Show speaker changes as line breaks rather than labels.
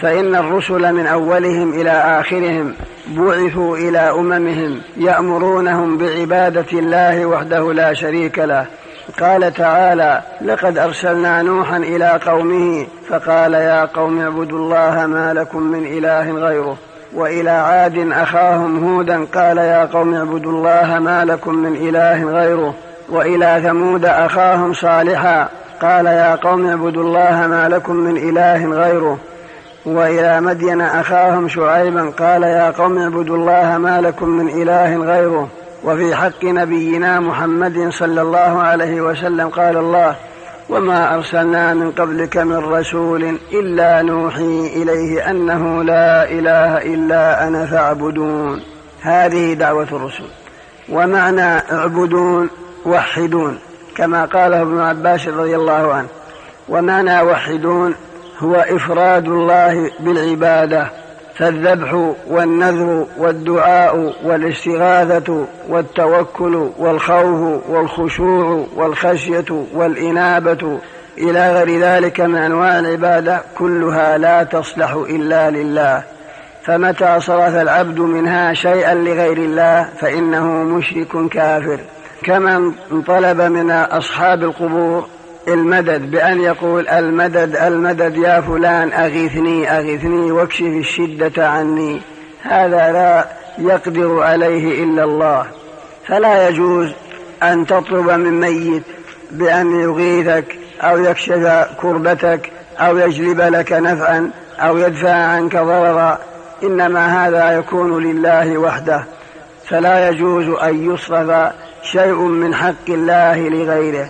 فإن الرسل من أولهم إلى آخرهم بعثوا إلى أممهم يأمرونهم بعبادة الله وحده لا شريك له. قال تعالى: لقد أرسلنا نوحا إلى قومه فقال يا قوم اعبدوا الله ما لكم من إله غيره. وإلى عاد أخاهم هودا قال يا قوم اعبدوا الله ما لكم من إله غيره. وإلى ثمود أخاهم صالحا قال يا قوم اعبدوا الله ما لكم من إله غيره. وإلى مدين أخاهم شعيبا قال يا قوم اعبدوا الله ما لكم من إله غيره. وفي حق نبينا محمد صلى الله عليه وسلم قال الله: وما أرسلنا من قبلك من رسول إلا نوحي إليه أنه لا إله إلا أنا فاعبدون. هذه دعوة الرسل. ومعنى اعبدون وحدون كما قاله ابن عباس رضي الله عنه. ومعنى وحدون هو إفراد الله بالعبادة، فالذبح والنذر والدعاء والاستغاثة والتوكل والخوف والخشوع والخشية والإنابة إلى غير ذلك من أنواع العبادة كلها لا تصلح إلا لله. فمتى صرف العبد منها شيئا لغير الله فإنه مشرك كافر. كمن طلب من أصحاب القبور المدد بأن يقول: المدد المدد يا فلان أغثني أغثني واكشف الشدة عني، هذا لا يقدر عليه إلا الله. فلا يجوز أن تطلب من ميت بأن يغيثك أو يكشف كربتك أو يجلب لك نفعا أو يدفع عنك ضررا، إنما هذا يكون لله وحده، فلا يجوز أن يصرف شيء من حق الله لغيره.